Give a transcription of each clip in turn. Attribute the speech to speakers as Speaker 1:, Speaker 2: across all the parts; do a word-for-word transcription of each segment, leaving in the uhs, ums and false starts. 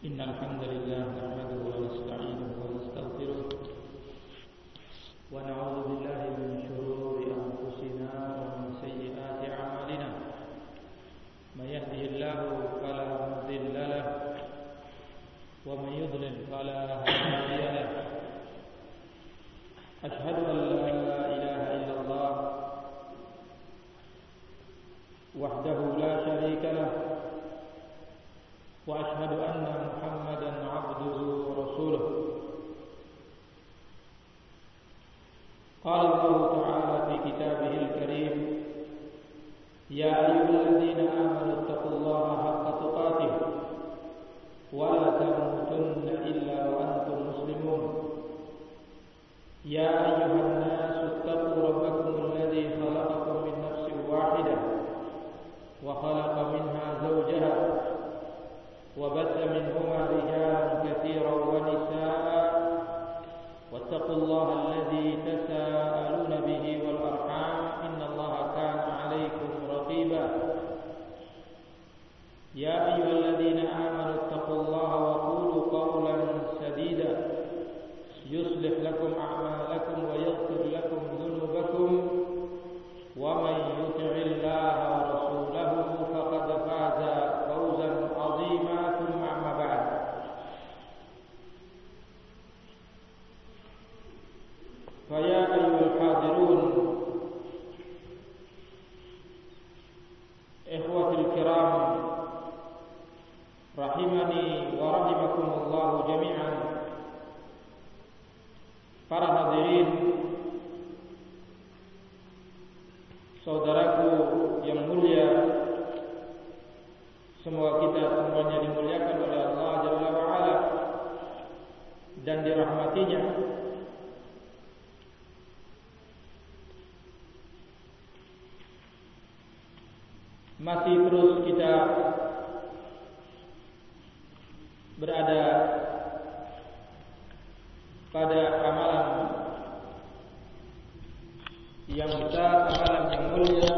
Speaker 1: إن الحمد لله نحمده ونستعينه ونستغفره ونعوذ بالله من شرور أنفسنا ومن سيئات أعمالنا من يهده الله فلا مضل له ومن يضلل فلا هادي له أشهد أن لا إله إلا الله وحده لا شريك له وأشهد أن محمدا عبده ورسوله قال الله تعالى في كتابه الكريم يا أيها الذين آمنوا اتقوا الله حق تقاته ولا تموتن إلا وأنتم مسلمون يا أيها الناس اتقوا ربكم الذي خلقكم من نفس واحدة وخلق منها زوجها وبث منهما رجالا كثيرا ونساء واتقوا الله الذي تساءلون به والأرحام إن الله كان عليكم رقيبا يا أيها الذين آمنوا اتقوا الله وقولوا قولا سديدا يصلح لكم أعمالكم ويغفر لكم ذنوبكم ومن يطع الله ورسوله فقد فاز فوزا عظيما ثم أما بعد فيا أيها الحاضرون إخوتي الكرام رحمني ورحمكم الله جميعا. Para hadirin, saudaraku yang mulia, semoga kita semuanya dimuliakan oleh Allah Jalla wa'ala dan dirahmatinya. Masih terus kita berada pada amalan yang besar, amalan yang mulia,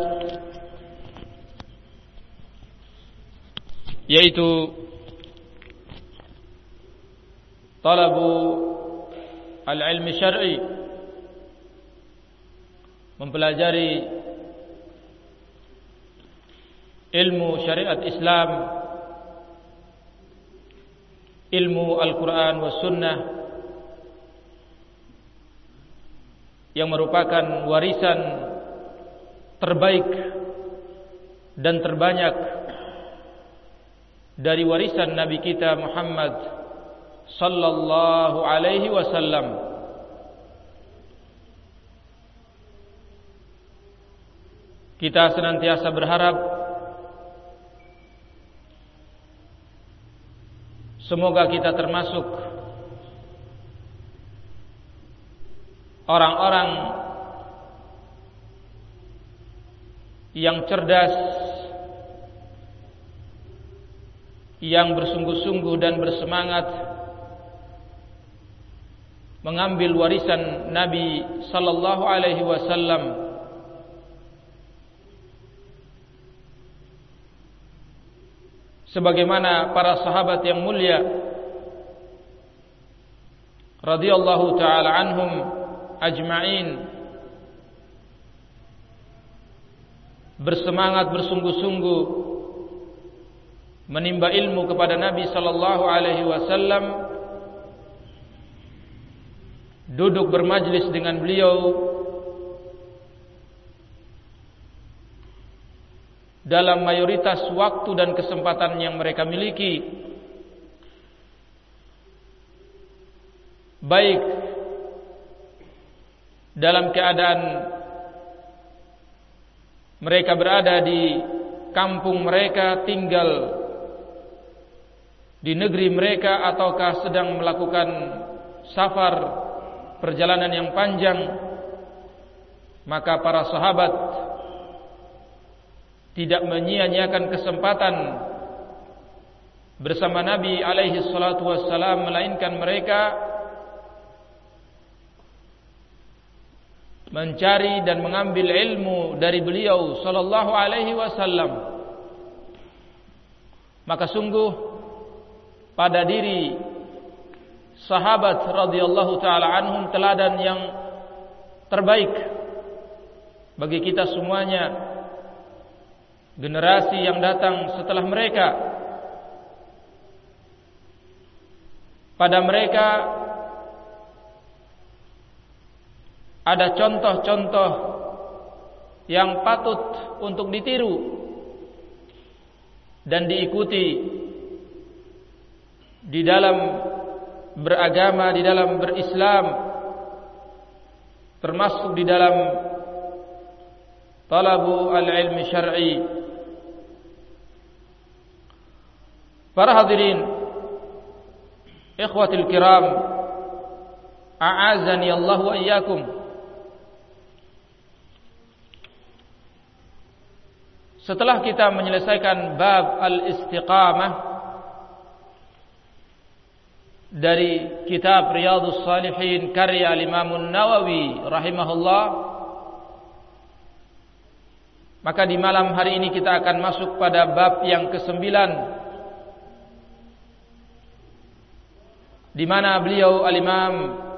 Speaker 1: yaitu talabu al-ilmi syar'i, mempelajari ilmu syariat Islam, ilmu Al-Quran was Sunnah, yang merupakan warisan terbaik dan terbanyak dari warisan Nabi kita Muhammad sallallahu alaihi wasallam. Kita senantiasa berharap semoga kita termasuk orang-orang yang cerdas, yang bersungguh-sungguh dan bersemangat mengambil warisan Nabi sallallahu alaihi wasallam, sebagaimana para sahabat yang mulia radhiyallahu taala anhum ajma'in bersemangat bersungguh-sungguh menimba ilmu kepada Nabi sallallahu alaihi wasallam, duduk bermajlis dengan beliau dalam mayoritas waktu dan kesempatan yang mereka miliki, baik dalam keadaan mereka berada di kampung mereka, tinggal di negeri mereka, ataukah sedang melakukan safar, perjalanan yang panjang, maka para sahabat tidak menyia-nyiakan kesempatan bersama Nabi alaihi salatu wassalam, melainkan mereka mencari dan mengambil ilmu dari beliau sallallahu alaihi wasallam. Maka sungguh pada diri sahabat radhiyallahu taala anhum teladan yang terbaik bagi kita semuanya, generasi yang datang setelah mereka. Pada mereka ada contoh-contoh yang patut untuk ditiru dan diikuti di dalam beragama, di dalam berislam, termasuk di dalam talabu al-ilmi syar'i. Para hadirin, ikhwatil kiram, a'azani Allah wa iyyakum. Setelah kita menyelesaikan bab al-istiqamah dari kitab Riyadhus Shalihin karya Imam Nawawi rahimahullah, maka di malam hari ini kita akan masuk pada bab yang kesembilan, di mana beliau al-Imam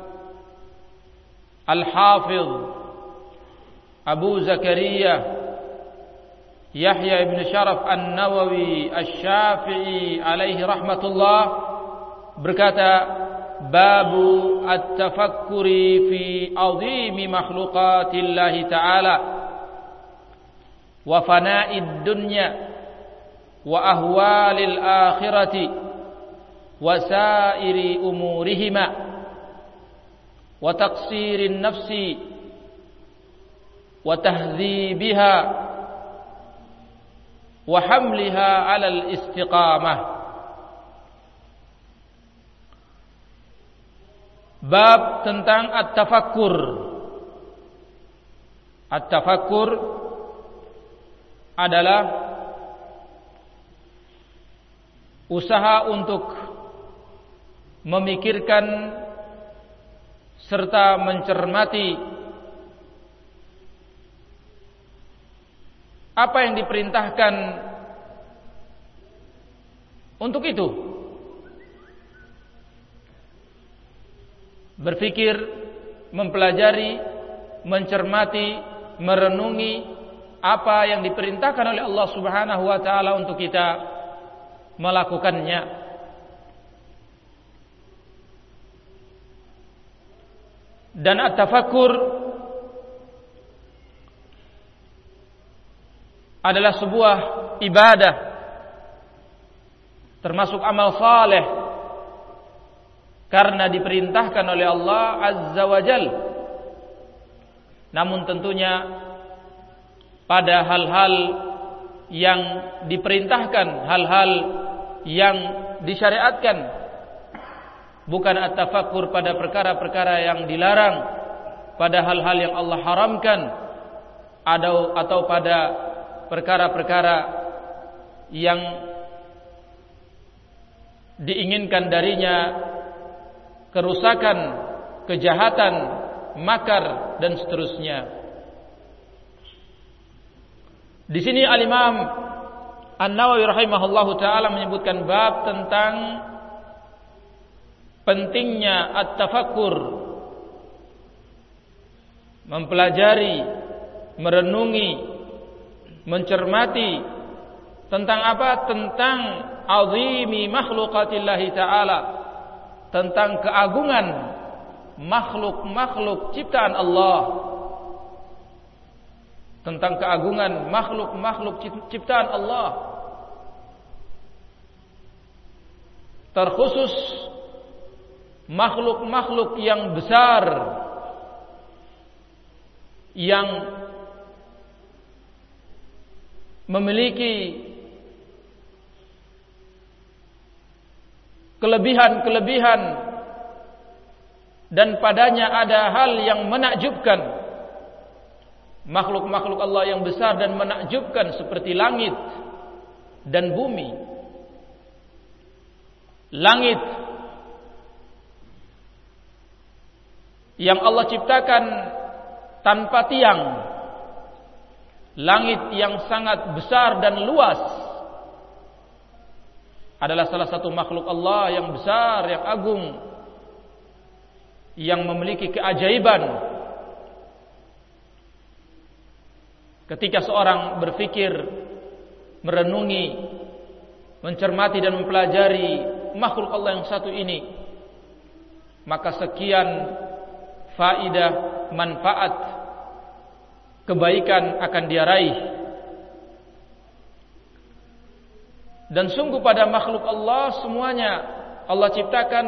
Speaker 1: Al-Hafidh Abu Zakaria Yahya ibn Sharaf An-Nawawi Asy-Syafi'i alaihi rahmatullah berkata, babu at-tafakkuri fi azimi makhluqatillahi ta'ala wa fana'id dunya wa ahwalil akhirati wa sairi umurihima wa taqsirin nafsi wa tahdzibiha wa hamliha 'alal istiqamah. Bab tentang at-tafakkur. At-tafakkur adalah usaha untuk memikirkan serta mencermati apa yang diperintahkan untuk itu. Berpikir, mempelajari, mencermati, merenungi apa yang diperintahkan oleh Allah Subhanahu wa taala untuk kita melakukannya. Dan at-tafakkur adalah sebuah ibadah, termasuk amal saleh, karena diperintahkan oleh Allah Azza wa Jal. Namun tentunya pada hal-hal yang diperintahkan, hal-hal yang disyariatkan, bukan at-tafakkur pada perkara-perkara yang dilarang, pada hal-hal yang Allah haramkan, atau atau pada perkara-perkara yang diinginkan darinya kerusakan, kejahatan, makar dan seterusnya. Di sini Al-Imam An-Nawawi rahimahullahu taala menyebutkan bab tentang pentingnya at-tafakkur, mempelajari, merenungi, mencermati tentang apa? Tentang azimi makhluqatillahi ta'ala, tentang keagungan makhluk-makhluk ciptaan Allah, tentang keagungan makhluk-makhluk ciptaan Allah, terkhusus makhluk-makhluk yang besar yang memiliki kelebihan-kelebihan dan padanya ada hal yang menakjubkan. Makhluk-makhluk Allah yang besar dan menakjubkan seperti langit dan bumi. Langit yang Allah ciptakan tanpa tiang, langit yang sangat besar dan luas, adalah salah satu makhluk Allah yang besar, yang agung, yang memiliki keajaiban. Ketika seorang berpikir, merenungi, mencermati dan mempelajari makhluk Allah yang satu ini, maka sekian faidah, manfaat, kebaikan akan dia raih. Dan sungguh pada makhluk Allah semuanya Allah ciptakan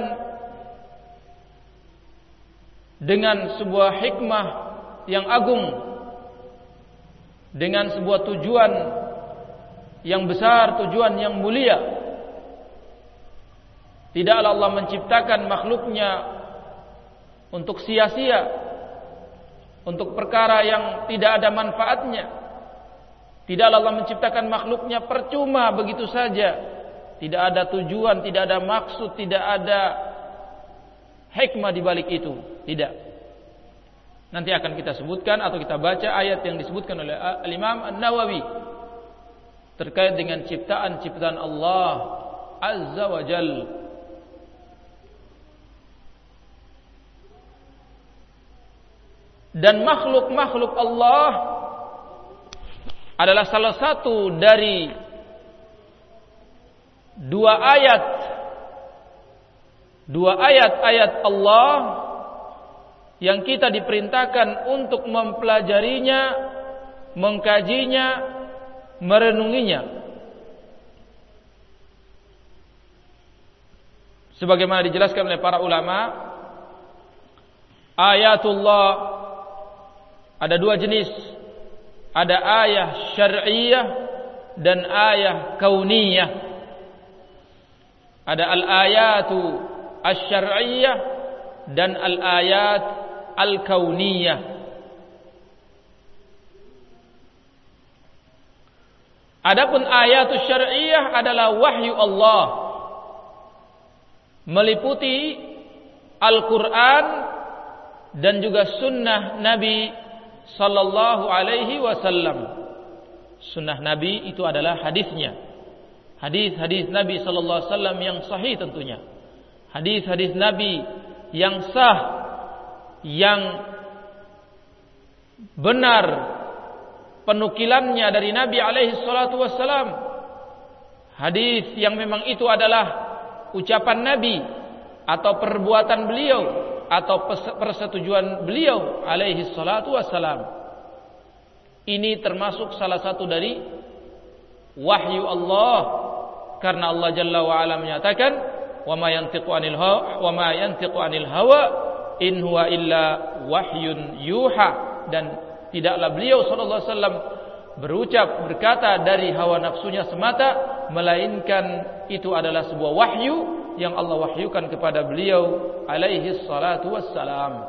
Speaker 1: dengan sebuah hikmah yang agung, dengan sebuah tujuan yang besar, tujuan yang mulia. Tidaklah Allah menciptakan makhluknya untuk sia-sia, untuk perkara yang tidak ada manfaatnya. Tidaklah Allah menciptakan makhluknya percuma begitu saja. Tidak ada tujuan, tidak ada maksud, tidak ada hikmah di balik itu. Tidak. Nanti akan kita sebutkan atau kita baca ayat yang disebutkan oleh Al-Imam An-Nawawi terkait dengan ciptaan-ciptaan Allah Azza wa Jal. Dan makhluk-makhluk Allah adalah salah satu dari dua ayat dua ayat-ayat Allah yang kita diperintahkan untuk mempelajarinya, mengkajinya, merenunginya. Sebagaimana dijelaskan oleh para ulama, ayatullah ada dua jenis. Ada ayah syar'iyah dan ayah kauniyah. Ada al-ayatu asy-syar'iyyah dan al-ayat al-kauniyah. Adapun ayatus syar'iyyah adalah wahyu Allah, meliputi Al-Quran dan juga sunnah Nabi sallallahu alaihi wasallam. Sunnah Nabi itu adalah hadisnya, hadis-hadis Nabi sallallahu alaihi wasallam yang sahih tentunya, hadis-hadis Nabi yang sah, yang benar penukilannya dari Nabi alaihi salatu wassalam. Hadis yang memang itu adalah ucapan Nabi atau perbuatan beliau atau persetujuan beliau alaihi salatu wassalam. Ini termasuk salah satu dari wahyu Allah, karena Allah Jalla wa Ala menyatakan, "Wa ma yantiqu 'anil hawa wa ma yantiqu 'anil hawa in huwa illa wahyun yuha." Dan tidaklah beliau sallallahu alaihi wasallam berucap, berkata dari hawa nafsunya semata, melainkan itu adalah sebuah wahyu yang Allah wahyukan kepada beliau alaihi salatu wassalam.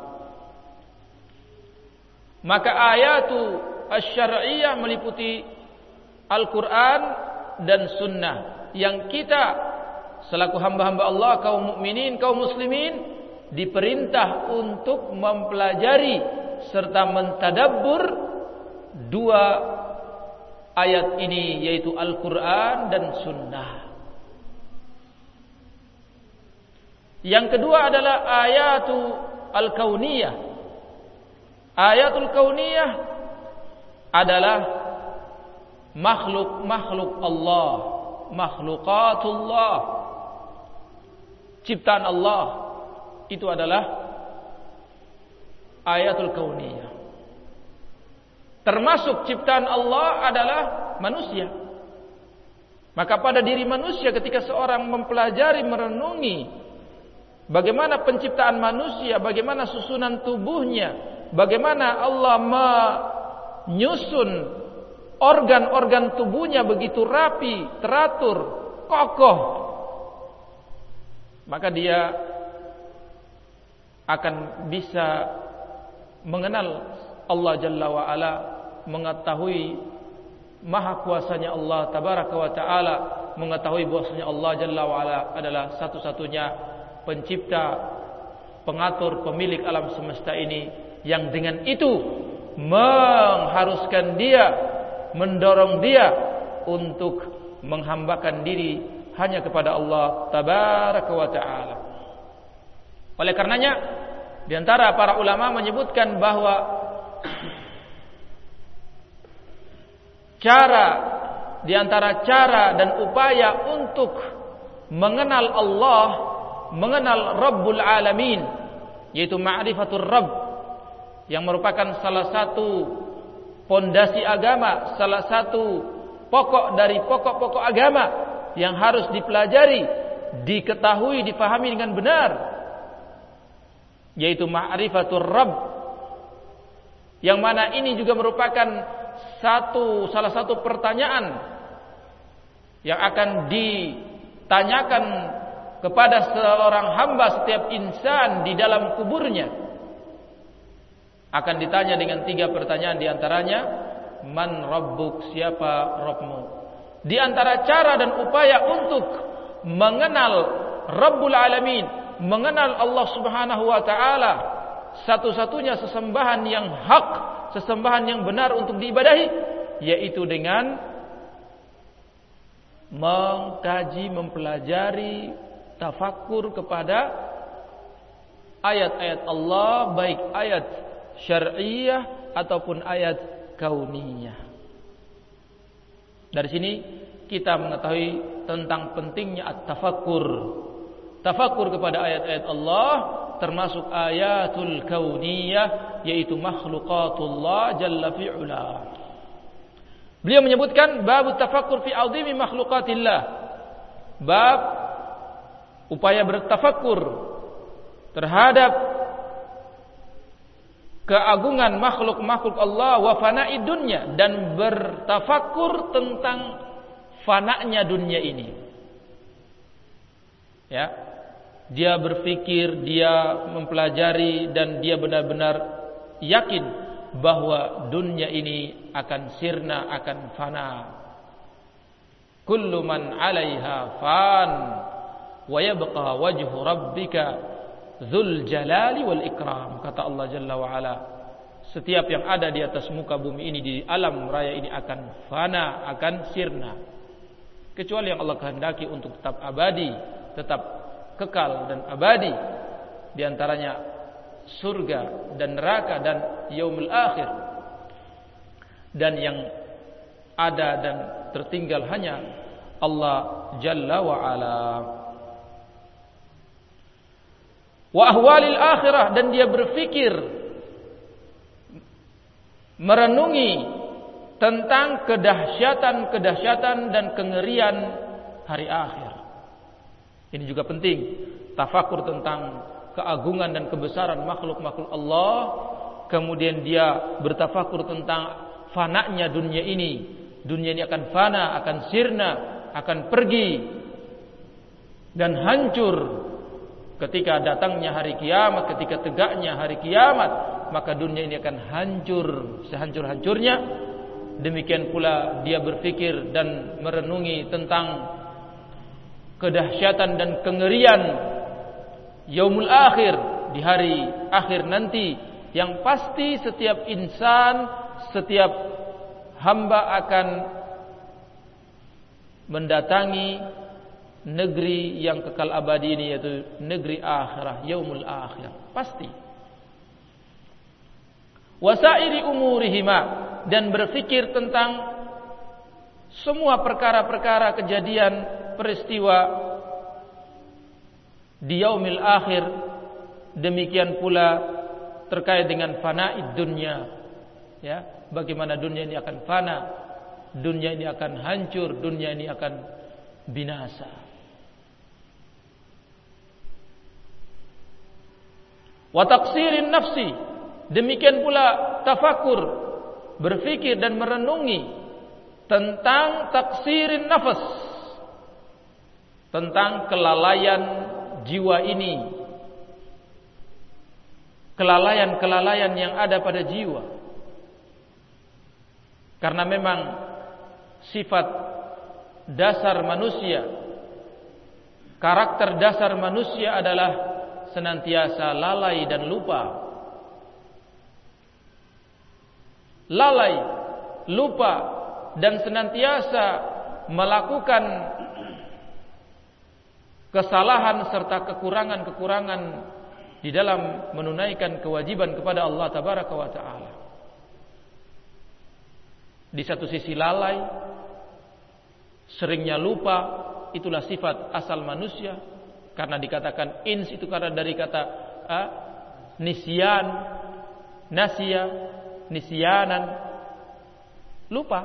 Speaker 1: Maka ayatu asy-syar'iyyah meliputi Al-Quran dan sunnah yang kita selaku hamba-hamba Allah, kaum mukminin, kaum muslimin diperintah untuk mempelajari serta mentadabbur dua ayat ini, yaitu Al-Quran dan sunnah. Yang kedua adalah ayatu al-kauniyah. Ayatul kauniyah adalah makhluk-makhluk Allah, makhlukatullah, ciptaan Allah. Itu adalah ayatul kauniyah. Termasuk ciptaan Allah adalah manusia. Maka pada diri manusia ketika seorang mempelajari, merenungi bagaimana penciptaan manusia, bagaimana susunan tubuhnya, bagaimana Allah menyusun organ-organ tubuhnya begitu rapi, teratur, kokoh, maka dia akan bisa mengenal Allah Jalla wa Ala, mengetahui maha kuasanya Allah Tabaraka wa Ta'ala, mengetahui bahwasanya Allah Jalla wa Ala adalah satu-satunya pencipta, pengatur, pemilik alam semesta ini, yang dengan itu mengharuskan dia, mendorong dia untuk menghambakan diri hanya kepada Allah tabaraka wa ta'ala. Oleh karenanya di antara para ulama menyebutkan bahwa cara di antara cara dan upaya untuk mengenal Allah, mengenal Rabbul Alamin, yaitu ma'rifatul Rabb, yang merupakan salah satu pondasi agama, salah satu pokok dari pokok-pokok agama yang harus dipelajari, diketahui, difahami dengan benar, yaitu ma'rifatul Rabb, yang mana ini juga merupakan satu salah satu pertanyaan yang akan ditanyakan kepada seorang hamba, setiap insan di dalam kuburnya akan ditanya dengan tiga pertanyaan, diantaranya man rabbuk, siapa Rabbmu. Di antara cara dan upaya untuk mengenal Rabbul Alamin, mengenal Allah Subhanahu wa ta'ala, satu-satunya sesembahan yang hak, sesembahan yang benar untuk diibadahi, yaitu dengan mengkaji, mempelajari, tafakkur kepada ayat-ayat Allah, baik ayat syar'iyah ataupun ayat kauniyah. Dari sini kita mengetahui tentang pentingnya at-tafakkur. Tafakkur kepada ayat-ayat Allah, termasuk ayatul kauniyah, yaitu makhluqatullah jalla fi'ula. Beliau menyebutkan bab tafakkur fi azimi makhluqatillah, bab upaya bertafakkur terhadap keagungan makhluk-makhluk Allah, wa fana'id dunya, dan bertafakkur tentang fana'nya dunia ini. Ya, dia berpikir, dia mempelajari, dan dia benar-benar yakin bahwa dunia ini akan sirna, akan fana. Kullu man 'alaiha fan wa yabqa wajhu rabbika dzul jalali wal ikram, kata Allah Jalla wa ala. Setiap yang ada di atas muka bumi ini, di alam raya ini, akan fana, akan sirna, kecuali yang Allah kehendaki untuk tetap abadi, tetap kekal dan abadi, di antaranya surga dan neraka dan yaumul akhir. Dan yang ada dan tertinggal hanya Allah Jalla wa ala. Wa ahwalil akhirah, dan dia berfikir, merenungi tentang kedahsyatan-kedahsyatan dan kengerian hari akhir. Ini juga penting, tafakur tentang keagungan dan kebesaran makhluk-makhluk Allah. Kemudian dia bertafakur tentang fananya dunia ini. Dunia ini akan fana, akan sirna, akan pergi dan hancur. Ketika datangnya hari kiamat, ketika tegaknya hari kiamat, maka dunia ini akan hancur sehancur-hancurnya. Demikian pula dia berpikir dan merenungi tentang kedahsyatan dan kengerian yaumul akhir, di hari akhir nanti, yang pasti setiap insan, setiap hamba akan mendatangi negeri yang kekal abadi ini, yaitu negeri akhirah, yaumul akhir, pasti. Wasairi umurihima, dan berfikir tentang semua perkara-perkara, kejadian, peristiwa di yaumil akhir. Demikian pula terkait dengan fanaid dunya, ya, bagaimana dunia ini akan fana, dunia ini akan hancur, dunia ini akan binasa. Wa taqsirin nafsi, demikian pula tafakur, berfikir dan merenungi tentang taksirin nafas, tentang kelalaian jiwa ini, kelalaian-kelalaian yang ada pada jiwa. Karena memang sifat dasar manusia, karakter dasar manusia adalah senantiasa lalai dan lupa. Lalai, lupa, dan senantiasa melakukan kesalahan serta kekurangan-kekurangan di dalam menunaikan kewajiban kepada Allah Tabaraka wa Ta'ala. Di satu sisi lalai, seringnya lupa, itulah sifat asal manusia. Karena dikatakan ins itu karena dari kata ah, nisyan, nasya, nisyanan, lupa.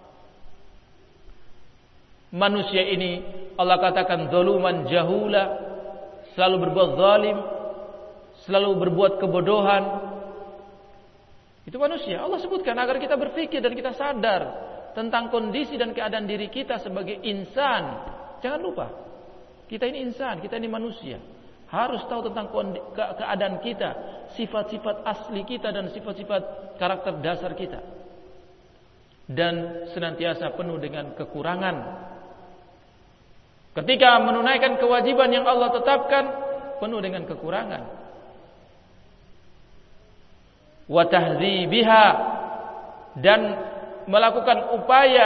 Speaker 1: Manusia ini Allah katakan zaluman jahula, selalu berbuat zalim, selalu berbuat kebodohan. Itu manusia. Allah sebutkan agar kita berpikir dan kita sadar tentang kondisi dan keadaan diri kita sebagai insan. Jangan lupa, kita ini insan, kita ini manusia. Harus tahu tentang keadaan kita, sifat-sifat asli kita dan sifat-sifat karakter dasar kita. Dan senantiasa penuh dengan kekurangan. Ketika menunaikan kewajiban yang Allah tetapkan, penuh dengan kekurangan. Wa tahdzibiha, dan melakukan upaya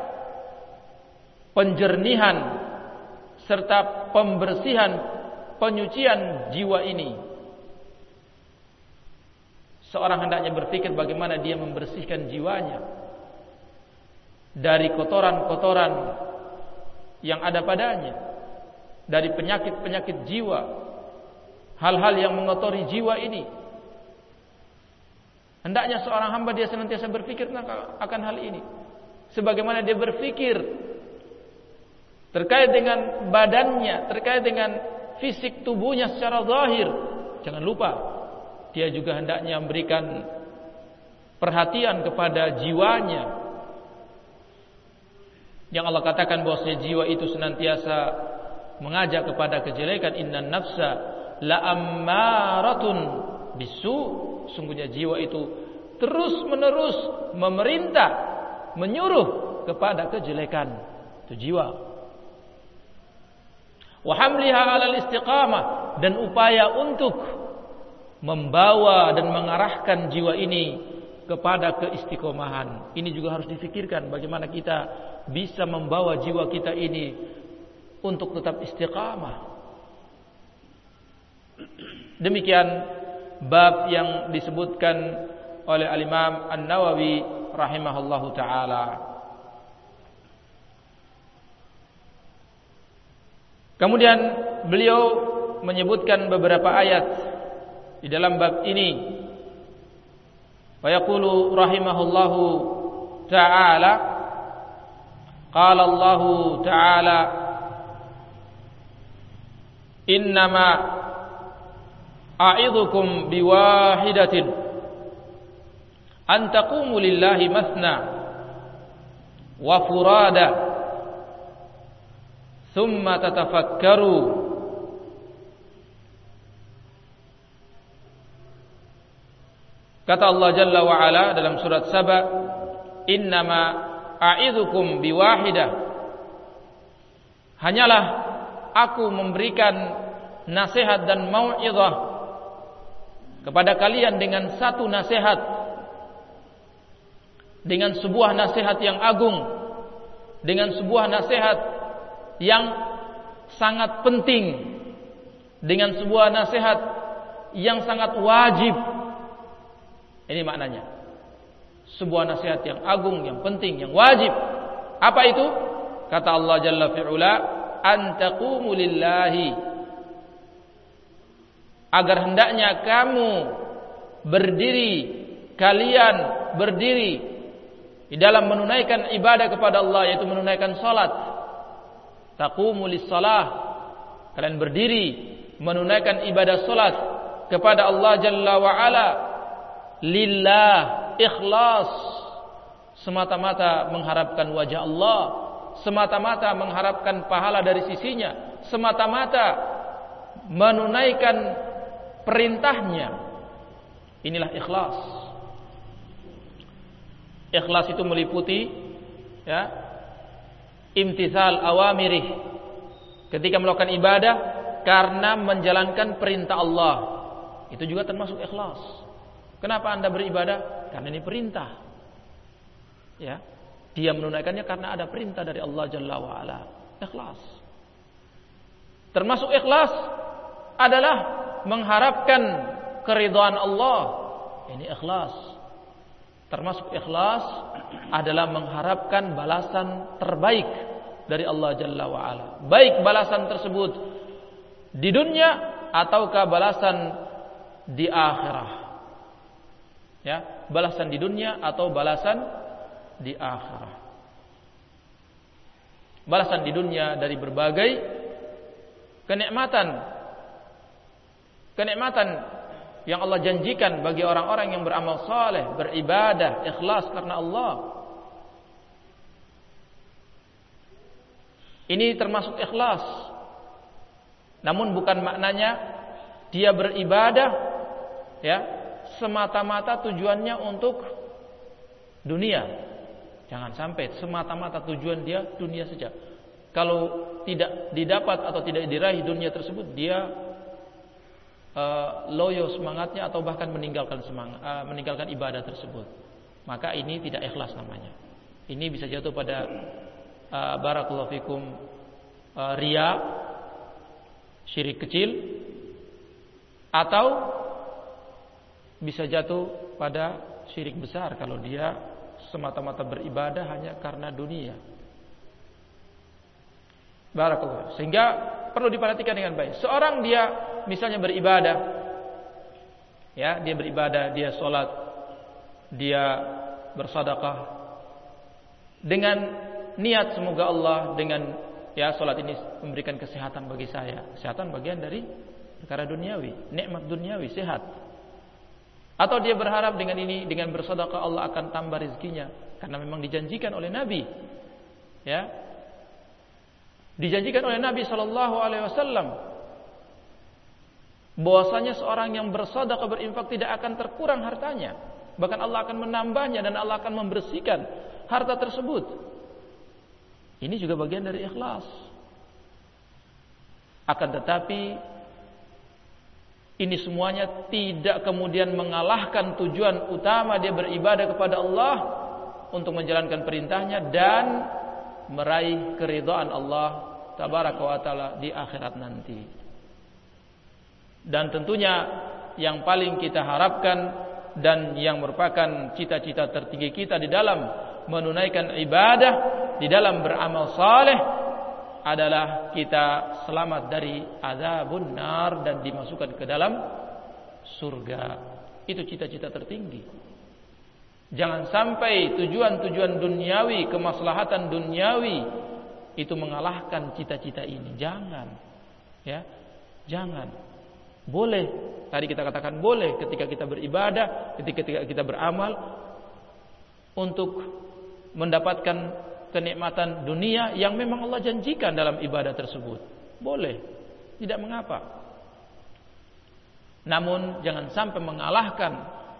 Speaker 1: penjernihan serta pembersihan, penyucian jiwa ini. Seorang hendaknya berpikir bagaimana dia membersihkan jiwanya dari kotoran-kotoran yang ada padanya, dari penyakit-penyakit jiwa, hal-hal yang mengotori jiwa ini. Hendaknya seorang hamba dia senantiasa berpikir akan hal ini, sebagaimana dia berpikir terkait dengan badannya, terkait dengan fisik tubuhnya secara zahir. Jangan lupa, dia juga hendaknya memberikan perhatian kepada jiwanya, yang Allah katakan bahwasanya jiwa itu senantiasa mengajak kepada kejelekan. Innan nafsa la'ammaratun bisu. Sungguhnya jiwa itu terus menerus memerintah, menyuruh kepada kejelekan. Itu jiwa. Wa hamliha 'alal istiqamah, dan upaya untuk membawa dan mengarahkan jiwa ini kepada keistiqomahan. Ini juga harus difikirkan bagaimana kita bisa membawa jiwa kita ini untuk tetap istiqamah. Demikian bab yang disebutkan oleh Al-Imam An-Nawawi rahimahullahu taala. Kemudian beliau menyebutkan beberapa ayat di dalam bab ini. Wa yaqulu rahimahullahu ta'ala, qala Allah ta'ala, innama a'idhukum biwahidatin an taqumu lillahi mathna wa furada thumma tatafakkaru Kata Allah Jalla wa Ala dalam surat Saba, innama a'idhukum biwahidah, hanyalah aku memberikan nasihat dan mau'izah kepada kalian dengan satu nasihat, dengan sebuah nasihat yang agung, dengan sebuah nasihat yang sangat penting, dengan sebuah nasihat yang sangat wajib. Ini maknanya, sebuah nasihat yang agung, yang penting, yang wajib. Apa itu? Kata Allah Jalla fi'ula, an taqumu lillahi, agar hendaknya kamu berdiri, kalian berdiri di dalam menunaikan ibadah kepada Allah, yaitu menunaikan salat. Taqumu lis-shalah, kalian berdiri menunaikan ibadah salat kepada Allah Jalla wa Ala, lillah, ikhlas, semata-mata mengharapkan wajah Allah, semata-mata mengharapkan pahala dari sisinya, semata-mata menunaikan perintahnya. Inilah ikhlas. Ikhlas itu meliputi ya, imtithal awamirih, ketika melakukan ibadah karena menjalankan perintah Allah, itu juga termasuk ikhlas. Kenapa Anda beribadah? Karena ini perintah. Ya, dia menunaikannya karena ada perintah dari Allah Jalla wa Ala. Ikhlas. Termasuk ikhlas adalah mengharapkan keridhaan Allah. Ini ikhlas. Termasuk ikhlas adalah mengharapkan balasan terbaik dari Allah Jalla wa'ala. Baik balasan tersebut di dunia ataukah balasan di akhirat. Ya, balasan di dunia atau balasan di akhirat. Balasan di dunia dari berbagai kenikmatan. Kenikmatan yang Allah janjikan bagi orang-orang yang beramal saleh, beribadah, ikhlas karena Allah. Ini termasuk ikhlas. Namun bukan maknanya dia beribadah ya semata-mata tujuannya untuk dunia. Jangan sampai semata-mata tujuan dia dunia saja. Kalau tidak didapat atau tidak diraih dunia tersebut, dia uh, loyo semangatnya atau bahkan meninggalkan semangat, uh, meninggalkan ibadah tersebut. Maka ini tidak ikhlas namanya. Ini bisa jatuh pada uh, barakallahu fikum uh, riya, syirik kecil, atau bisa jatuh pada syirik besar kalau dia semata-mata beribadah hanya karena dunia. Barakallahu. Sehingga perlu diperhatikan dengan baik. Seorang dia misalnya beribadah, ya, dia beribadah, dia sholat, dia bersedekah dengan niat semoga Allah dengan ya sholat ini memberikan kesehatan bagi saya. Kesehatan bagian dari perkara duniawi, nikmat duniawi, sehat. Atau dia berharap dengan ini, dengan bersedekah Allah akan tambah rezekinya, karena memang dijanjikan oleh Nabi, ya, dijanjikan oleh Nabi Shallallahu Alaihi Wasallam bahwasanya seorang yang bersedekah, berinfak tidak akan terkurang hartanya, bahkan Allah akan menambahnya dan Allah akan membersihkan harta tersebut. Ini juga bagian dari ikhlas. Akan tetapi ini semuanya tidak kemudian mengalahkan tujuan utama dia beribadah kepada Allah untuk menjalankan perintahnya dan meraih keridhaan Allah tabaraka wa taala di akhirat nanti. Dan tentunya yang paling kita harapkan dan yang merupakan cita-cita tertinggi kita di dalam menunaikan ibadah, di dalam beramal saleh adalah kita selamat dari azabun nar dan dimasukkan ke dalam surga. Itu cita-cita tertinggi. Jangan sampai tujuan-tujuan duniawi, kemaslahatan duniawi itu mengalahkan cita-cita ini. Jangan. Ya. Jangan. Boleh, tadi kita katakan boleh ketika kita beribadah, ketika kita beramal untuk mendapatkan kenikmatan dunia yang memang Allah janjikan dalam ibadah tersebut. Boleh, tidak mengapa. Namun jangan sampai mengalahkan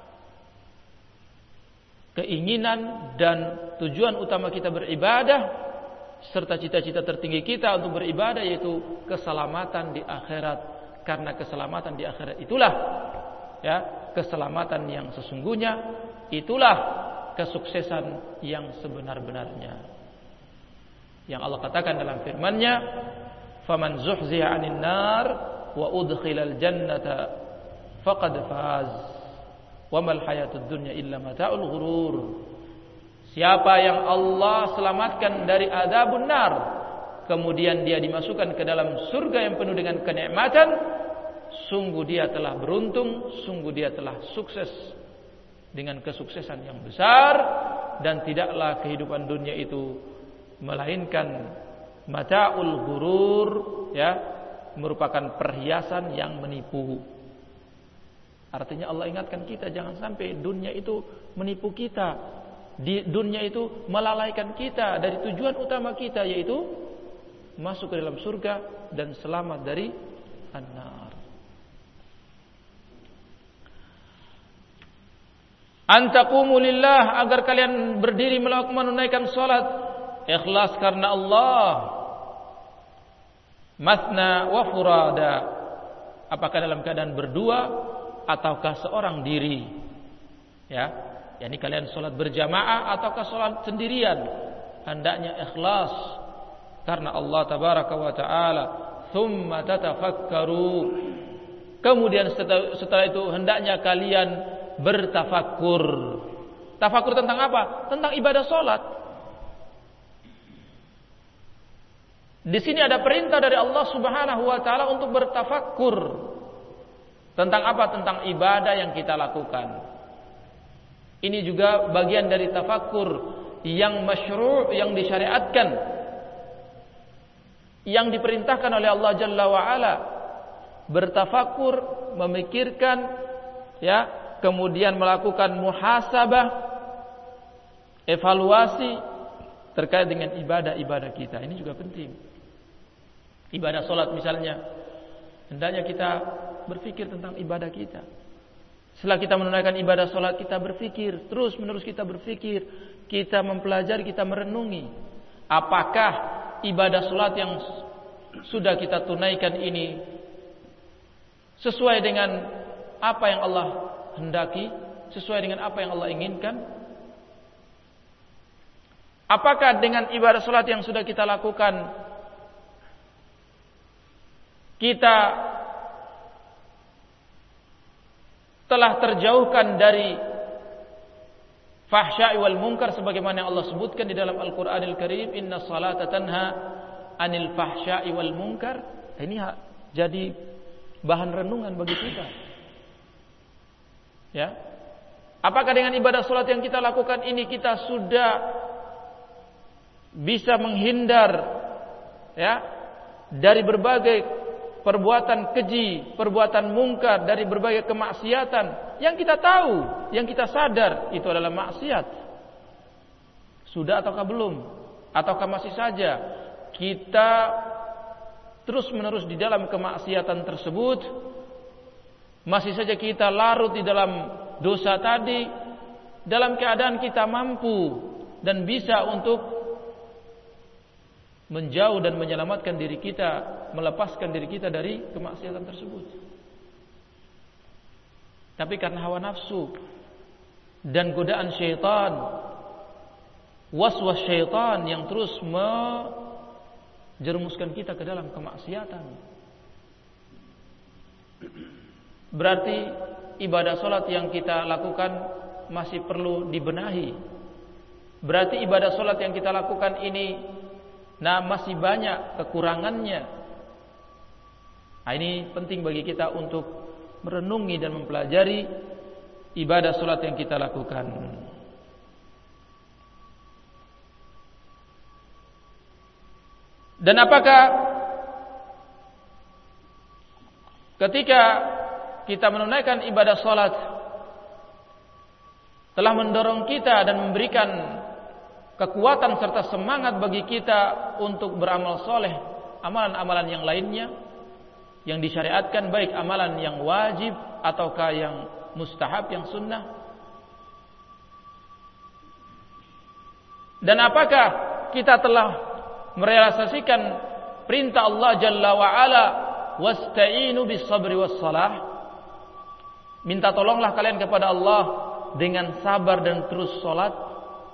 Speaker 1: keinginan dan tujuan utama kita beribadah serta cita-cita tertinggi kita untuk beribadah, yaitu keselamatan di akhirat. Karena keselamatan di akhirat itulah ya, keselamatan yang sesungguhnya, itulah kesuksesan yang sebenar-benarnya. Yang Allah katakan dalam firman-Nya, "Faman zuhziha 'anil nar wa udkhilal jannata faqad faz. Wa mal hayatud dunya illa mata'ul ghurur." Siapa yang Allah selamatkan dari azabun nar, kemudian dia dimasukkan ke dalam surga yang penuh dengan kenikmatan, sungguh dia telah beruntung, sungguh dia telah sukses dengan kesuksesan yang besar, dan tidaklah kehidupan dunia itu melainkan mata'ul ghurur, ya, merupakan perhiasan yang menipu. Artinya Allah ingatkan kita jangan sampai dunia itu menipu kita. Di dunia itu melalaikan kita dari tujuan utama kita, yaitu masuk ke dalam surga dan selamat dari an-nar. Antaqumu lillah, agar kalian berdiri melakukan menunaikan salat ikhlas karena Allah. Masna wa furada, apakah dalam keadaan berdua ataukah seorang diri, ya, yakni kalian salat berjamaah ataukah salat sendirian, hendaknya ikhlas karena Allah tabaraka wa taala. thumma tatafakkaru. Kemudian setelah, setelah itu hendaknya kalian bertafakkur. Tafakkur tentang apa? Tentang ibadah salat. Di sini ada perintah dari Allah Subhanahu wa taala untuk bertafakkur. Tentang apa? Tentang ibadah yang kita lakukan. Ini juga bagian dari tafakkur yang masyru', yang disyariatkan, yang diperintahkan oleh Allah Jalla wa Ala. Bertafakkur, memikirkan, ya, kemudian melakukan muhasabah, evaluasi terkait dengan ibadah-ibadah kita. Ini juga penting. Ibadah salat misalnya, hendaknya kita berpikir tentang ibadah kita. Setelah kita menunaikan ibadah salat, kita berpikir, terus menerus kita berpikir, kita mempelajari, kita merenungi, apakah ibadah salat yang sudah kita tunaikan ini sesuai dengan apa yang Allah hendaki, sesuai dengan apa yang Allah inginkan? Apakah dengan ibadah salat yang sudah kita lakukan kita telah terjauhkan dari fahsya'i wal munkar sebagaimana yang Allah sebutkan di dalam Al-Qur'anil Karim, inna salata tanha anil fahsya'i wal munkar. Ini jadi bahan renungan bagi kita. Ya. Apakah dengan ibadah salat yang kita lakukan ini kita sudah bisa menghindar, ya, dari berbagai perbuatan keji, perbuatan mungkar, dari berbagai kemaksiatan yang kita tahu, yang kita sadar itu adalah maksiat? Sudah ataukah belum? Ataukah masih saja kita terus-menerus di dalam kemaksiatan tersebut? Masih saja kita larut di dalam dosa tadi, dalam keadaan kita mampu dan bisa untuk menjauh dan menyelamatkan diri kita, melepaskan diri kita dari kemaksiatan tersebut. Tapi karena hawa nafsu dan godaan syaitan, waswas syaitan yang terus menjerumuskan kita ke dalam kemaksiatan, berarti ibadah salat yang kita lakukan masih perlu dibenahi. Berarti ibadah salat yang kita lakukan ini nah masih banyak kekurangannya. Nah, ini penting bagi kita untuk merenungi dan mempelajari ibadah salat yang kita lakukan. Dan apakah ketika kita menunaikan ibadah salat telah mendorong kita dan memberikan kekuatan serta semangat bagi kita untuk beramal soleh, amalan-amalan yang lainnya yang disyariatkan, baik amalan yang wajib ataukah yang mustahab, yang sunnah? Dan apakah kita telah merealisasikan perintah Allah Jalla wa Ala, wasta'inu bis sabri was salah, minta tolonglah kalian kepada Allah dengan sabar dan terus salat?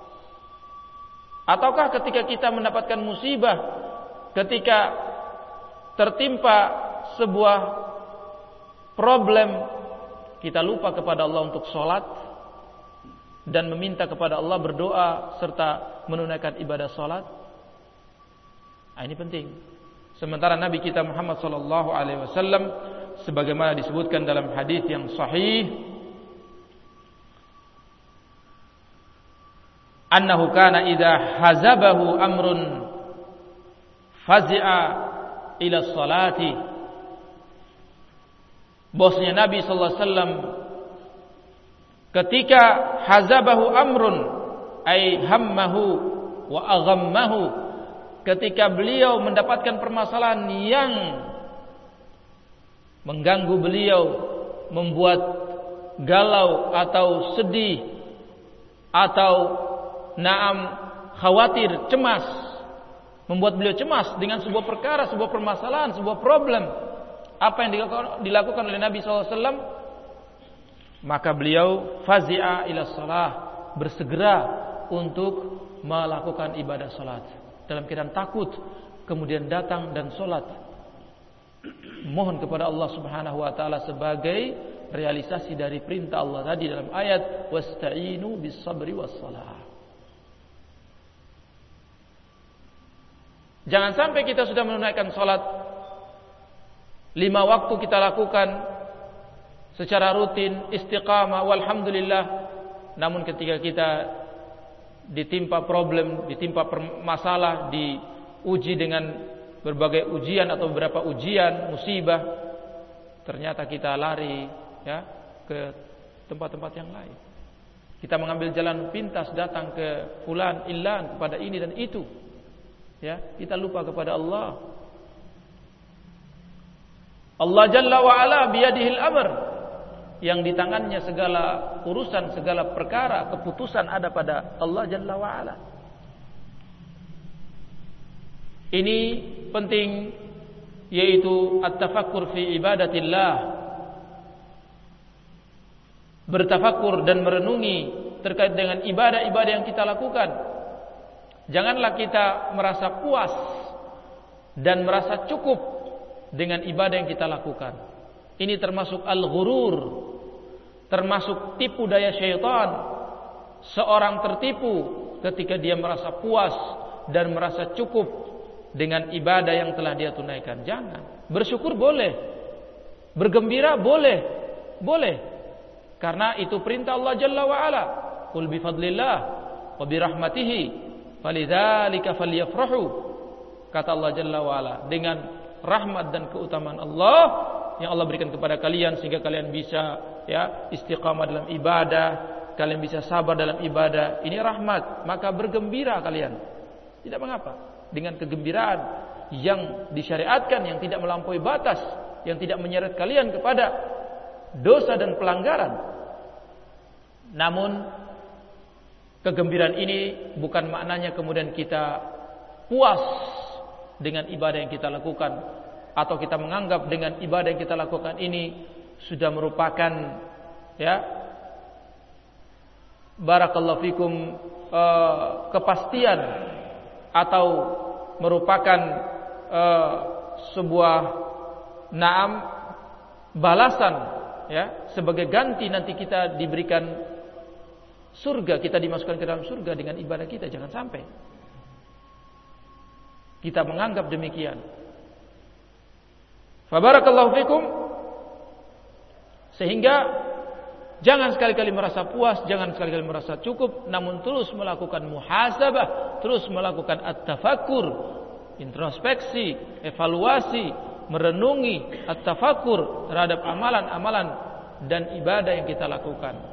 Speaker 1: Ataukah ketika kita mendapatkan musibah, ketika tertimpa sebuah problem, kita lupa kepada Allah untuk sholat dan meminta kepada Allah, berdoa serta menunaikan ibadah sholat? Nah, ini penting. Sementara Nabi kita Muhammad sallallahu alaihi wasallam sebagaimana disebutkan dalam hadis yang sahih, annahu kana idza hazabahu amrun fazi'a ila salati. Bosnya Nabi sallallahu alaihi wasallam ketika hazabahu amrun ay hammahu wa aghammahu, ketika beliau mendapatkan permasalahan yang mengganggu beliau, membuat galau atau sedih atau naam khawatir, cemas, membuat beliau cemas dengan sebuah perkara, sebuah permasalahan, sebuah problem, apa yang dilakukan oleh Nabi sallallahu alaihi wasallam? Maka beliau fazi'a ila shalah, bersegera untuk melakukan ibadah salat dalam keadaan takut, kemudian datang dan salat. Mohon kepada Allah Subhanahu wa taala sebagai realisasi dari perintah Allah tadi dalam ayat wasta'inu bis sabri was salah. Jangan sampai kita sudah menunaikan salat lima waktu kita lakukan secara rutin, istiqamah, walhamdulillah, namun ketika kita ditimpa problem, ditimpa masalah, diuji dengan berbagai ujian atau beberapa ujian, musibah, ternyata kita lari ya ke tempat-tempat yang lain. Kita mengambil jalan pintas datang ke fulan, illan, kepada ini dan itu. Ya, kita lupa kepada Allah. Allah Jalla wa Ala biyadihil amr. Yang di tangannya segala urusan, segala perkara, keputusan ada pada Allah Jalla wa Ala. Ini penting, yaitu at-tafakkur fi ibadatillah. Bertafakkur dan merenungi terkait dengan ibadah-ibadah yang kita lakukan. Janganlah kita merasa puas dan merasa cukup dengan ibadah yang kita lakukan. Ini termasuk al-ghurur, termasuk tipu daya syaitan. Seorang tertipu ketika dia merasa puas dan merasa cukup dengan ibadah yang telah dia tunaikan. Jangan. Bersyukur boleh, bergembira boleh, boleh. Karena itu perintah Allah Jalla wa Ala. Qul bi fadlillah wa bi rahmatihi falidzalika falyafrahu. Kata Allah Jalla wa Ala, dengan rahmat dan keutamaan Allah yang Allah berikan kepada kalian sehingga kalian bisa ya istiqamah dalam ibadah, kalian bisa sabar dalam ibadah. Ini rahmat, maka bergembira kalian. Tidak mengapa. Dengan kegembiraan yang disyariatkan, yang tidak melampaui batas, yang tidak menyeret kalian kepada dosa dan pelanggaran. Namun kegembiraan ini bukan maknanya kemudian kita puas dengan ibadah yang kita lakukan, atau kita menganggap dengan ibadah yang kita lakukan ini sudah merupakan ya barakallahu fikum uh, kepastian atau merupakan uh, sebuah naam balasan ya sebagai ganti nanti kita diberikan surga, kita dimasukkan ke dalam surga dengan ibadah kita. Jangan sampai kita menganggap demikian. Fabarakallahu fikum. Sehingga jangan sekali-kali merasa puas, jangan sekali-kali merasa cukup, namun terus melakukan muhasabah, terus melakukan at-tafakkur, introspeksi, evaluasi, merenungi, at-tafakkur terhadap amalan-amalan dan ibadah yang kita lakukan.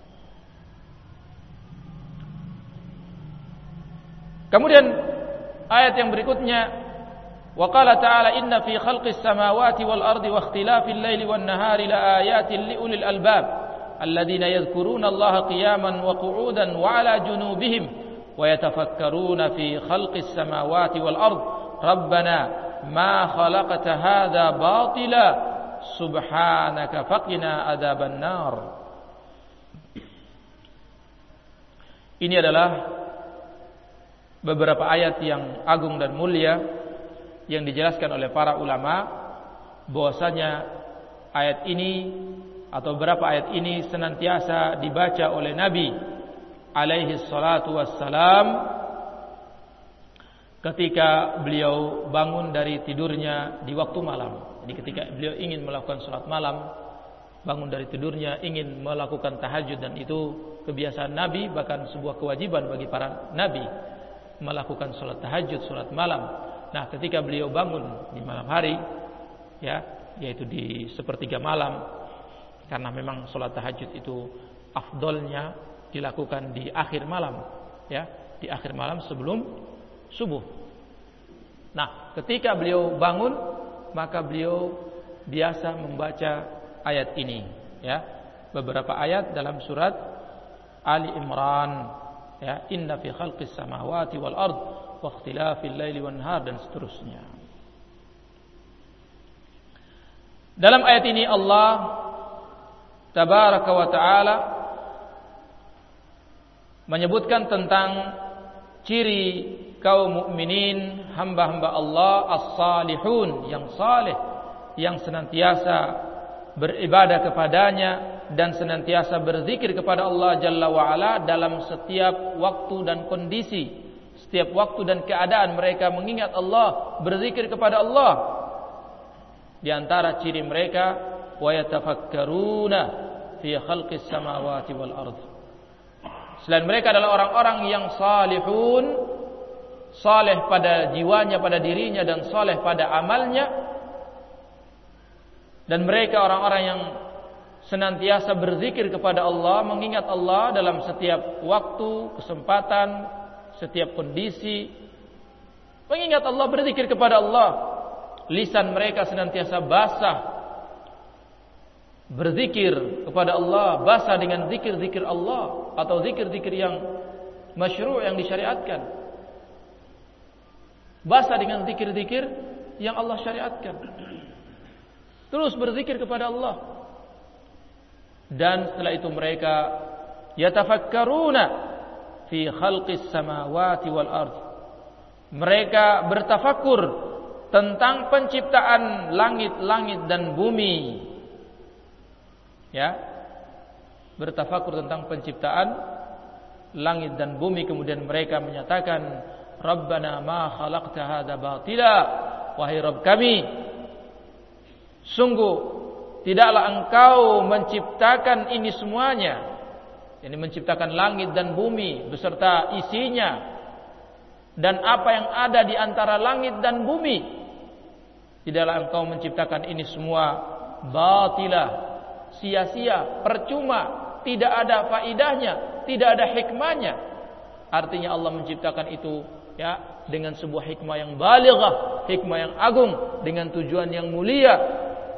Speaker 1: Kemudian ayat yang berikutnya, wa qala ta'ala inna fi khalqis samawati wal ardi wa ikhtilafil laili wan nahari la ayatin li ulil albab alladziina yadhkuruna Allaha qiyaman wa qu'udan wa 'ala junubihim wa yatafakkaruna fi khalqis samawati wal ard rabbana ma khalaqta hadza batila subhanaka faqina adzaban nar. Ini adalah beberapa ayat yang agung dan mulia yang dijelaskan oleh para ulama bahwasanya ayat ini atau beberapa ayat ini senantiasa dibaca oleh Nabi alaihi salatu wassalam ketika beliau bangun dari tidurnya di waktu malam. Jadi ketika beliau ingin melakukan salat malam, bangun dari tidurnya ingin melakukan tahajud, dan itu kebiasaan Nabi, bahkan sebuah kewajiban bagi para nabi melakukan salat tahajud, salat malam. Nah, ketika beliau bangun di malam hari, ya, yaitu di sepertiga malam, karena memang salat tahajud itu afdolnya dilakukan di akhir malam, ya, di akhir malam sebelum subuh. Nah, ketika beliau bangun, maka beliau biasa membaca ayat ini, ya, beberapa ayat dalam surat Ali Imran. Ya, inna fi khalqis samawati wal ard wa ikhtilafil laili wan nahar, dan seterusnya. Dalam ayat ini Allah tabaraka wa taala menyebutkan tentang ciri kaum mukminin, hamba-hamba Allah as-salihun, yang saleh, yang senantiasa beribadah kepadanya dan senantiasa berzikir kepada Allah Jalla wa'ala dalam setiap waktu dan kondisi, setiap waktu dan keadaan mereka mengingat Allah, berzikir kepada Allah. Di antara ciri mereka, wa yatafakkaruna fi khalqis samawati wal ardh. Selain mereka adalah orang-orang yang salihun, saleh pada jiwanya, pada dirinya, dan saleh pada amalnya. Dan mereka orang-orang yang senantiasa berzikir kepada Allah, mengingat Allah dalam setiap waktu, kesempatan, setiap kondisi. Mengingat Allah, berzikir kepada Allah. Lisan mereka senantiasa basah, berzikir kepada Allah, basah dengan zikir-zikir Allah atau zikir-zikir yang masyru' yang disyariatkan. Basah dengan zikir-zikir yang Allah syariatkan. Terus berzikir kepada Allah. Dan setelah itu mereka yatafakkaruna fi khalqis samawati wal ardh. Mereka bertafakur tentang penciptaan langit-langit dan bumi. Ya. Bertafakur tentang penciptaan langit dan bumi, kemudian mereka menyatakan, Rabbana ma khalaqta hadza batila, wahai Rabb kami, sungguh tidaklah engkau menciptakan ini semuanya, ini menciptakan langit dan bumi beserta isinya dan apa yang ada di antara langit dan bumi, tidaklah engkau menciptakan ini semua batilah, sia-sia, percuma, tidak ada faidahnya, tidak ada hikmahnya. Artinya Allah menciptakan itu ya dengan sebuah hikmah yang balighah, hikmah yang agung, dengan tujuan yang mulia.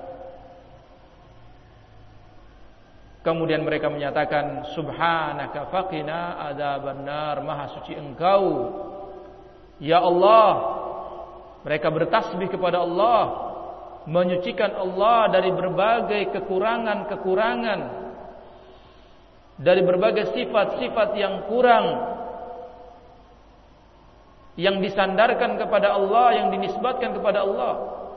Speaker 1: Kemudian mereka menyatakan, Subhanaka faqina adzabannar, maha suci engkau ya Allah. Mereka bertasbih kepada Allah, menyucikan Allah dari berbagai kekurangan-kekurangan, dari berbagai sifat-sifat yang kurang, yang disandarkan kepada Allah, yang dinisbatkan kepada Allah.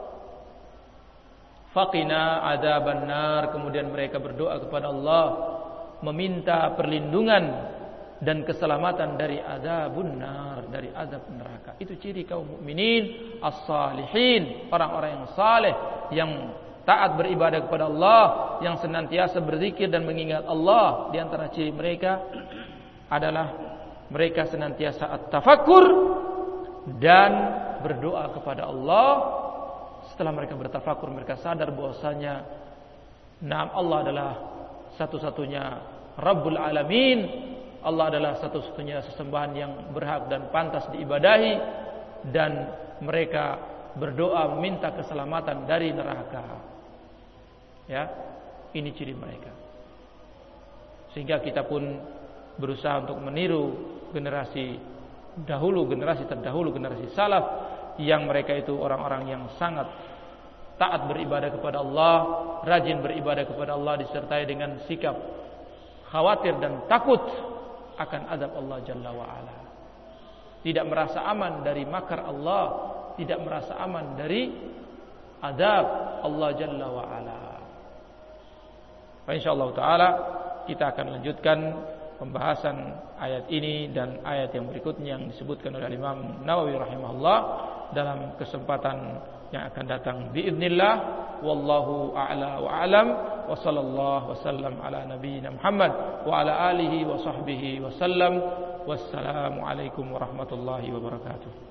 Speaker 1: Faqina adzabannar, kemudian mereka berdoa kepada Allah, meminta perlindungan dan keselamatan dari azabun nar, dari azab neraka. Itu ciri kaum mukminin as-salihin, orang-orang yang saleh, yang taat beribadah kepada Allah, yang senantiasa berzikir dan mengingat Allah. Di antara ciri mereka adalah mereka senantiasa at-tafakkur dan berdoa kepada Allah. Setelah mereka bertafakur, mereka sadar bahwasanya Naam, Allah adalah satu-satunya Rabbul Alamin. Allah adalah satu-satunya sesembahan yang berhak dan pantas diibadahi. Dan mereka berdoa meminta keselamatan dari neraka. Ya, ini ciri mereka. Sehingga kita pun berusaha untuk meniru generasi dahulu, generasi terdahulu, generasi salaf, yang mereka itu orang-orang yang sangat taat beribadah kepada Allah, rajin beribadah kepada Allah, disertai dengan sikap khawatir dan takut akan azab Allah Jalla wa'ala. Tidak merasa aman dari makar Allah, tidak merasa aman dari azab Allah Jalla wa'ala. InsyaAllah ta'ala kita akan lanjutkan pembahasan ayat ini dan ayat yang berikutnya yang disebutkan oleh Imam Nawawi rahimahullah dalam kesempatan yang akan datang biidznillah. Wallahu a'la wa a'lam, wa sallallahu wasallam ala nabiyyina Muhammad wa ala alihi wa sahbihi wasallam. Wassalamu alaikum warahmatullahi wabarakatuh.